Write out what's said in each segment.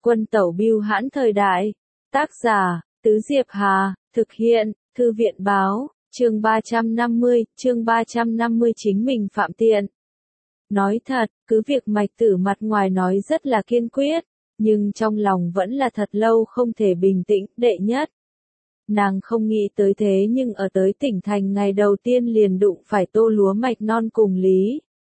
Quân tẩu bưu hãn thời đại. Tác giả, Tứ Diệp Hà, thực hiện, Thư viện báo, chương 350 chính mình phạm tiện. Nói thật, cứ việc Mạch Tử mặt ngoài nói rất là kiên quyết, nhưng trong lòng vẫn là thật lâu không thể bình tĩnh, đệ nhất. Nàng không nghĩ tới thế nhưng ở tới tỉnh thành ngày đầu tiên liền đụng phải Tô Lúa Mạch Non cùng Lý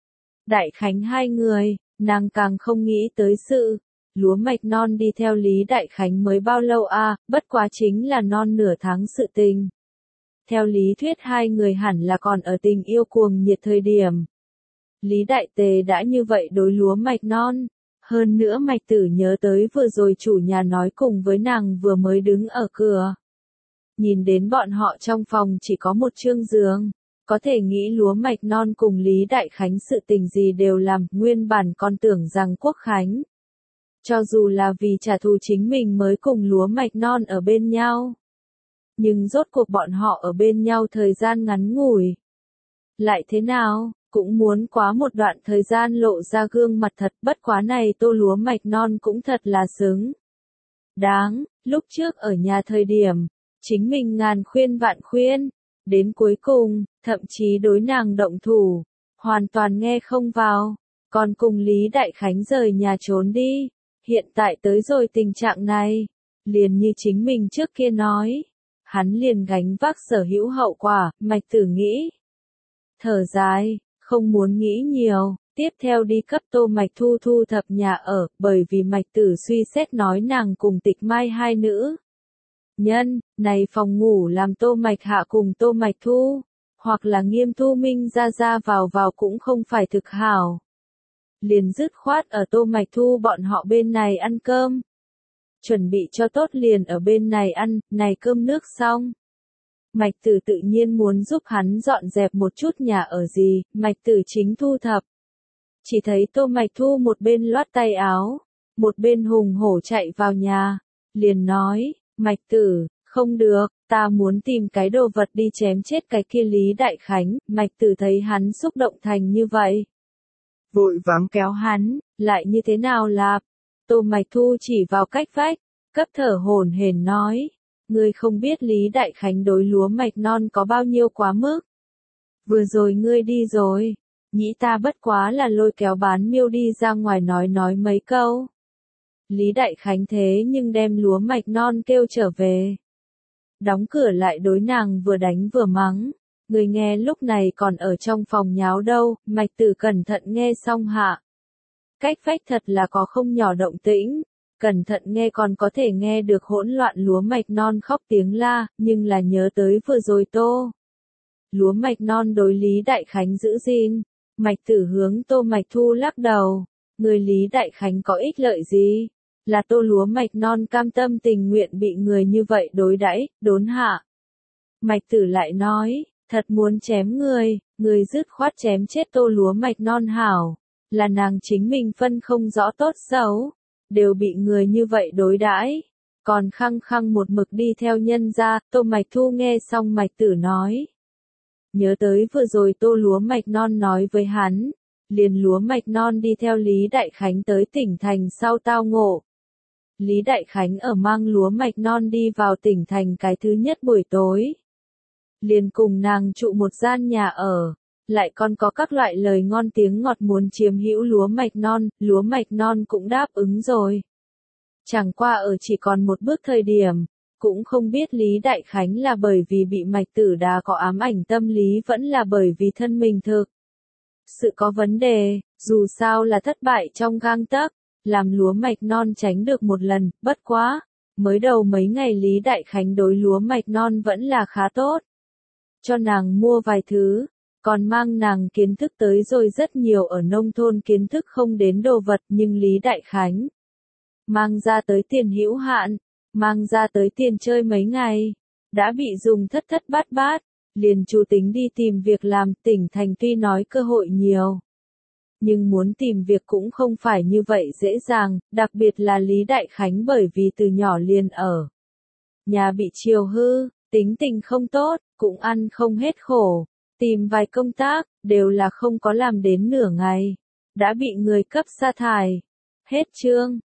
Đại Khánh hai người, nàng càng không nghĩ tới sự. Lúa Mạch Non đi theo Lý Đại Khánh mới bao lâu à, bất quá chính là non nửa tháng sự tình. Theo lý thuyết hai người hẳn là còn ở tình yêu cuồng nhiệt thời điểm. Lý Đại Tề đã như vậy đối Lúa Mạch Non. Hơn nữa Mạch Tử nhớ tới vừa rồi chủ nhà nói cùng với nàng vừa mới đứng ở cửa. Nhìn đến bọn họ trong phòng chỉ có một chương giường. Có thể nghĩ Lúa Mạch Non cùng Lý Đại Khánh sự tình gì đều làm, nguyên bản còn tưởng rằng Quốc Khánh. Cho dù là vì trả thù chính mình mới cùng Lúa Mạch Non ở bên nhau. Nhưng rốt cuộc bọn họ ở bên nhau thời gian ngắn ngủi. Lại thế nào, cũng muốn quá một đoạn thời gian lộ ra gương mặt thật, bất quá này Tô Lúa Mạch Non cũng thật là xứng. Đáng, lúc trước ở nhà thời điểm, chính mình ngàn khuyên vạn khuyên, đến cuối cùng, thậm chí đối nàng động thủ, hoàn toàn nghe không vào, còn cùng Lý Đại Khánh rời nhà trốn đi. Hiện tại tới rồi tình trạng này, liền như chính mình trước kia nói, hắn liền gánh vác sở hữu hậu quả, Mạch Tử nghĩ. Thở dài, không muốn nghĩ nhiều, tiếp theo đi cấp Tô Mạch Thu thu thập nhà ở, bởi vì Mạch Tử suy xét nói nàng cùng Tịch Mai hai nữ. Nhân, này phòng ngủ làm Tô Mạch Hạ cùng Tô Mạch Thu, hoặc là Nghiêm Thu Minh ra vào cũng không phải thực hảo. Liền dứt khoát ở Tô Mạch Thu bọn họ bên này ăn cơm. Chuẩn bị cho tốt liền ở bên này ăn, này cơm nước xong. Mạch Tử tự nhiên muốn giúp hắn dọn dẹp một chút nhà ở gì, Mạch Tử chính thu thập. Chỉ thấy Tô Mạch Thu một bên loát tay áo, một bên hùng hổ chạy vào nhà, liền nói, Mạch Tử, không được, ta muốn tìm cái đồ vật đi chém chết cái kia Lý Đại Khánh, Mạch Tử thấy hắn xúc động thành như vậy. Vội vắng kéo hắn, lại như thế nào lạp? Tô Mạch Thu chỉ vào cách vách, cấp thở hổn hển nói, ngươi không biết Lý Đại Khánh đối Lúa Mạch Non có bao nhiêu quá mức. Vừa rồi ngươi đi rồi, nghĩ ta bất quá là lôi kéo bán miêu đi ra ngoài nói mấy câu. Lý Đại Khánh thế nhưng đem Lúa Mạch Non kêu trở về. Đóng cửa lại đối nàng vừa đánh vừa mắng. Người nghe lúc này còn ở trong phòng nháo đâu, Mạch Tử cẩn thận nghe xong hạ. Cách vách thật là có không nhỏ động tĩnh, cẩn thận nghe còn có thể nghe được hỗn loạn Lúa Mạch Non khóc tiếng la, nhưng là nhớ tới vừa rồi Tô Lúa Mạch Non đối Lý Đại Khánh giữ gìn, Mạch Tử hướng Tô Mạch Thu lắc đầu, người Lý Đại Khánh có ích lợi gì? Là Tô Lúa Mạch Non cam tâm tình nguyện bị người như vậy đối đãi, đốn hạ. Mạch Tử lại nói, thật muốn chém người dứt khoát chém chết Tô Lúa Mạch Non hảo, là nàng chính mình phân không rõ tốt xấu, đều bị người như vậy đối đãi, còn khăng khăng một mực đi theo nhân gia. Tô Mạch Thu nghe xong Mạch Tử nói, nhớ tới vừa rồi Tô Lúa Mạch Non nói với hắn, liền Lúa Mạch Non đi theo Lý Đại Khánh tới tỉnh thành sau tao ngộ. Lý Đại Khánh ở mang Lúa Mạch Non đi vào tỉnh thành cái thứ nhất buổi tối. Liền cùng nàng trụ một gian nhà ở, lại còn có các loại lời ngon tiếng ngọt muốn chiếm hữu Lúa Mạch Non cũng đáp ứng rồi. Chẳng qua ở chỉ còn một bước thời điểm, cũng không biết Lý Đại Khánh là bởi vì bị Mạch Tử đá có ám ảnh tâm lý vẫn là bởi vì thân mình thực. Sự có vấn đề, dù sao là thất bại trong gang tấc, làm Lúa Mạch Non tránh được một lần, bất quá. Mới đầu mấy ngày Lý Đại Khánh đối Lúa Mạch Non vẫn là khá tốt. Cho nàng mua vài thứ, còn mang nàng kiến thức tới rồi rất nhiều ở nông thôn kiến thức không đến đồ vật, nhưng Lý Đại Khánh mang ra tới tiền hữu hạn, mang ra tới tiền chơi mấy ngày, đã bị dùng thất bát, liền chủ tính đi tìm việc làm. Tỉnh thành tuy nói cơ hội nhiều, nhưng muốn tìm việc cũng không phải như vậy dễ dàng, đặc biệt là Lý Đại Khánh bởi vì từ nhỏ liền ở nhà bị chiều hư, tính tình không tốt, cũng ăn không hết khổ, tìm vài công tác, đều là không có làm đến nửa ngày, đã bị người cấp sa thải. Hết chương.